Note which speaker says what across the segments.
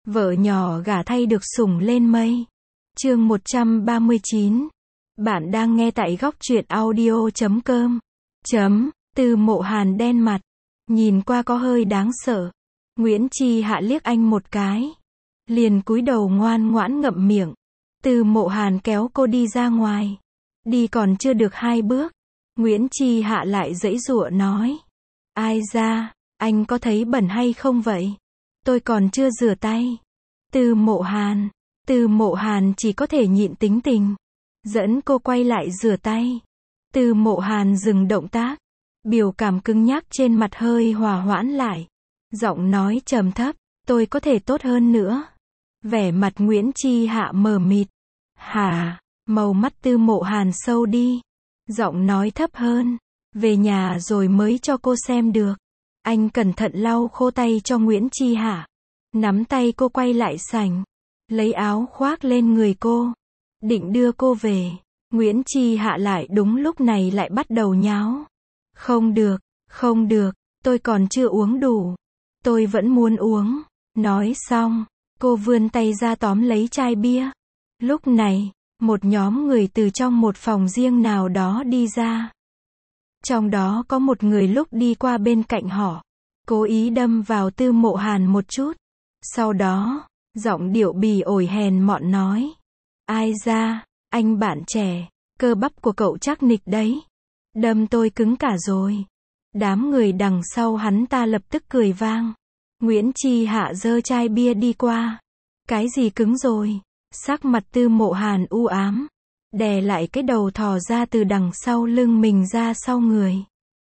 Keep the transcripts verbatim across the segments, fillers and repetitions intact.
Speaker 1: Vợ nhỏ gả thay được sủng lên mây. Chương một trăm ba mươi chín. Bạn đang nghe tại góc truyện audio chấm com. Chấm, Từ Mộ Hàn đen mặt. Nhìn qua có hơi đáng sợ. Nguyễn Chi Hạ liếc anh một cái. Liền cúi đầu ngoan ngoãn ngậm miệng. Từ Mộ Hàn kéo cô đi ra ngoài. Đi còn chưa được hai bước. Nguyễn Chi Hạ lại giãy giụa nói. Ai ra, anh có thấy bẩn hay không vậy? Tôi còn chưa rửa tay. Từ Mộ Hàn. Từ Mộ Hàn chỉ có thể nhịn tính tình. Dẫn cô quay lại rửa tay. Từ Mộ Hàn dừng động tác. Biểu cảm cứng nhắc trên mặt hơi hòa hoãn lại. Giọng nói trầm thấp, tôi có thể tốt hơn nữa. Vẻ mặt Nguyễn Chi Hạ mờ mịt. Hả? Màu mắt Từ Mộ Hàn sâu đi. Giọng nói thấp hơn. Về nhà rồi mới cho cô xem được. Anh cẩn thận lau khô tay cho Nguyễn Chi Hạ. Nắm tay cô quay lại sảnh. Lấy áo khoác lên người cô. Định đưa cô về. Nguyễn Chi Hạ lại đúng lúc này lại bắt đầu nháo. Không được, không được, tôi còn chưa uống đủ. Tôi vẫn muốn uống. Nói xong, cô vươn tay ra tóm lấy chai bia. Lúc này, một nhóm người từ trong một phòng riêng nào đó đi ra. Trong đó có một người lúc đi qua bên cạnh họ, cố ý đâm vào Từ Mộ Hàn một chút. Sau đó, giọng điệu bỉ ổi hèn mọn nói. Ai ra, anh bạn trẻ, cơ bắp của cậu chắc nịch đấy. Đâm tôi cứng cả rồi. Đám người đằng sau hắn ta lập tức cười vang. Nguyễn Chi Hạ giơ chai bia đi qua. Cái gì cứng rồi? Sắc mặt Từ Mộ Hàn u ám. Đè lại cái đầu thò ra từ đằng sau lưng mình ra sau người.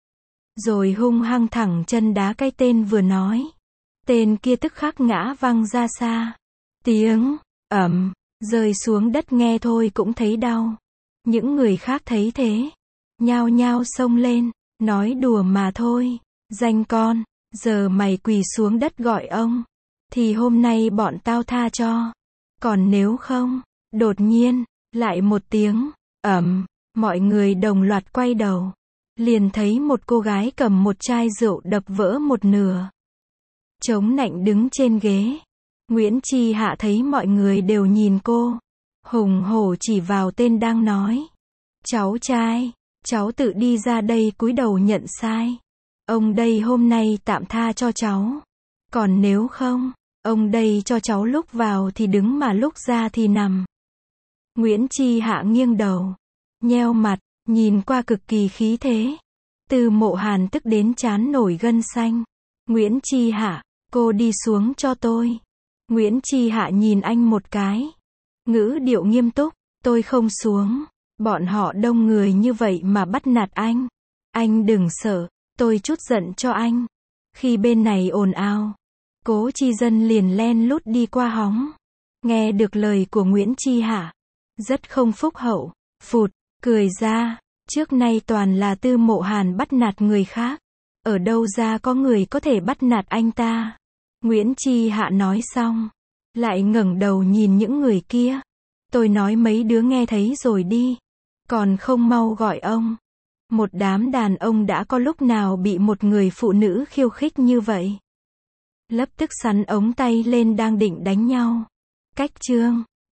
Speaker 1: Rồi hung hăng thẳng chân đá cái tên vừa nói. Tên kia tức khắc ngã văng ra xa. Tiếng ầm rơi xuống đất nghe thôi cũng thấy đau. Những người khác thấy thế, nhao nhao xông lên, nói đùa mà thôi. Danh con, giờ mày quỳ xuống đất gọi ông, thì hôm nay bọn tao tha cho. Còn nếu không, đột nhiên, lại một tiếng ầm, mọi người đồng loạt quay đầu. Liền thấy một cô gái cầm một chai rượu đập vỡ một nửa. Chống nạnh đứng trên ghế. Nguyễn Chi Hạ thấy mọi người đều nhìn cô. Hùng hổ chỉ vào tên đang nói. Cháu trai, cháu tự đi ra đây cúi đầu nhận sai. Ông đây hôm nay tạm tha cho cháu. Còn nếu không, ông đây cho cháu lúc vào thì đứng mà lúc ra thì nằm. Nguyễn Chi Hạ nghiêng đầu, nheo mặt, nhìn qua cực kỳ khí thế. Từ Mộ Hàn tức đến trán nổi gân xanh. Nguyễn Chi Hạ, cô đi xuống cho tôi. Nguyễn Chi Hạ nhìn anh một cái. Ngữ điệu nghiêm túc, tôi không xuống. Bọn họ đông người như vậy mà bắt nạt anh. Anh đừng sợ, tôi chút giận cho anh. Khi bên này ồn ào, Cố Chi Dân liền len lút đi qua hóng. Nghe được lời của Nguyễn Chi Hạ, rất không phúc hậu, phụt, cười ra. Trước nay toàn là Từ Mộ Hàn bắt nạt người khác. Ở đâu ra có người có thể bắt nạt anh ta? Nguyễn Chi Hạ nói xong, lại ngẩng đầu nhìn những người kia. Tôi nói mấy đứa nghe thấy rồi đi. Còn không mau gọi ông. Một đám đàn ông đã có lúc nào bị một người phụ nữ khiêu khích như vậy. Lập tức sắn ống tay lên đang định đánh nhau. Cách chương